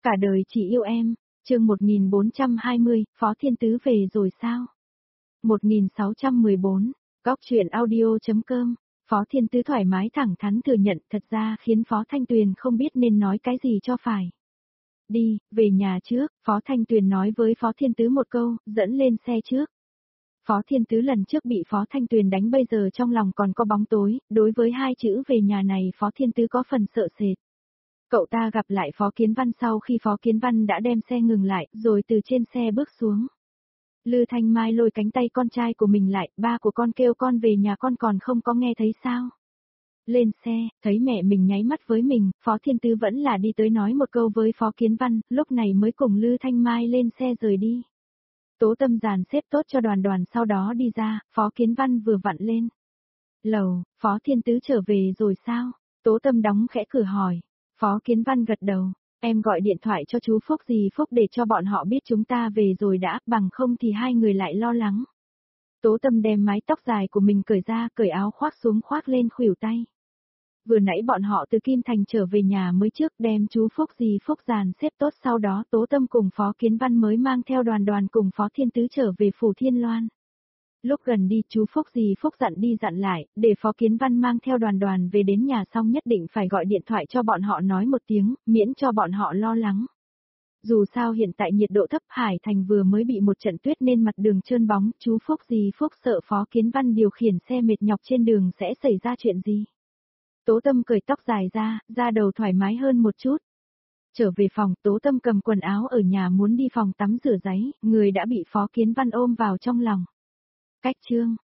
Cả đời chỉ yêu em, chương 1420, Phó Thiên Tứ về rồi sao? 1614, Góc truyện audio.com, Phó Thiên Tứ thoải mái thẳng thắn thừa nhận thật ra khiến Phó Thanh Tuyền không biết nên nói cái gì cho phải. Đi, về nhà trước, Phó Thanh Tuyền nói với Phó Thiên Tứ một câu, dẫn lên xe trước. Phó Thiên Tứ lần trước bị Phó Thanh Tuyền đánh bây giờ trong lòng còn có bóng tối, đối với hai chữ về nhà này Phó Thiên Tứ có phần sợ sệt. Cậu ta gặp lại Phó Kiến Văn sau khi Phó Kiến Văn đã đem xe ngừng lại, rồi từ trên xe bước xuống. Lư Thanh Mai lôi cánh tay con trai của mình lại, ba của con kêu con về nhà con còn không có nghe thấy sao? Lên xe, thấy mẹ mình nháy mắt với mình, Phó Thiên Tứ vẫn là đi tới nói một câu với Phó Kiến Văn, lúc này mới cùng Lư Thanh Mai lên xe rời đi. Tố Tâm dàn xếp tốt cho đoàn sau đó đi ra, Phó Kiến Văn vừa vặn lên. Lầu, Phó Thiên Tứ trở về rồi sao? Tố Tâm đóng khẽ cửa hỏi. Phó Kiến Văn gật đầu, em gọi điện thoại cho chú Phúc gì Phúc để cho bọn họ biết chúng ta về rồi đã, bằng không thì hai người lại lo lắng. Tố Tâm đem mái tóc dài của mình cởi ra, cởi áo khoác xuống khoác lên khuỷu tay. Vừa nãy bọn họ từ Kim Thành trở về nhà mới trước đem chú Phúc gì Phúc dàn xếp tốt, sau đó Tố Tâm cùng Phó Kiến Văn mới mang theo đoàn cùng Phó Thiên Tứ trở về phủ Thiên Loan. Lúc gần đi chú Phúc gì Phúc dặn đi dặn lại, để Phó Kiến Văn mang theo đoàn về đến nhà xong nhất định phải gọi điện thoại cho bọn họ nói một tiếng, miễn cho bọn họ lo lắng. Dù sao hiện tại nhiệt độ thấp, Hải Thành vừa mới bị một trận tuyết nên mặt đường trơn bóng, chú Phúc gì Phúc sợ Phó Kiến Văn điều khiển xe mệt nhọc trên đường sẽ xảy ra chuyện gì. Tố Tâm cởi tóc dài ra đầu thoải mái hơn một chút. Trở về phòng, Tố Tâm cầm quần áo ở nhà muốn đi phòng tắm rửa giấy, người đã bị Phó Kiến Văn ôm vào trong lòng. Cách chương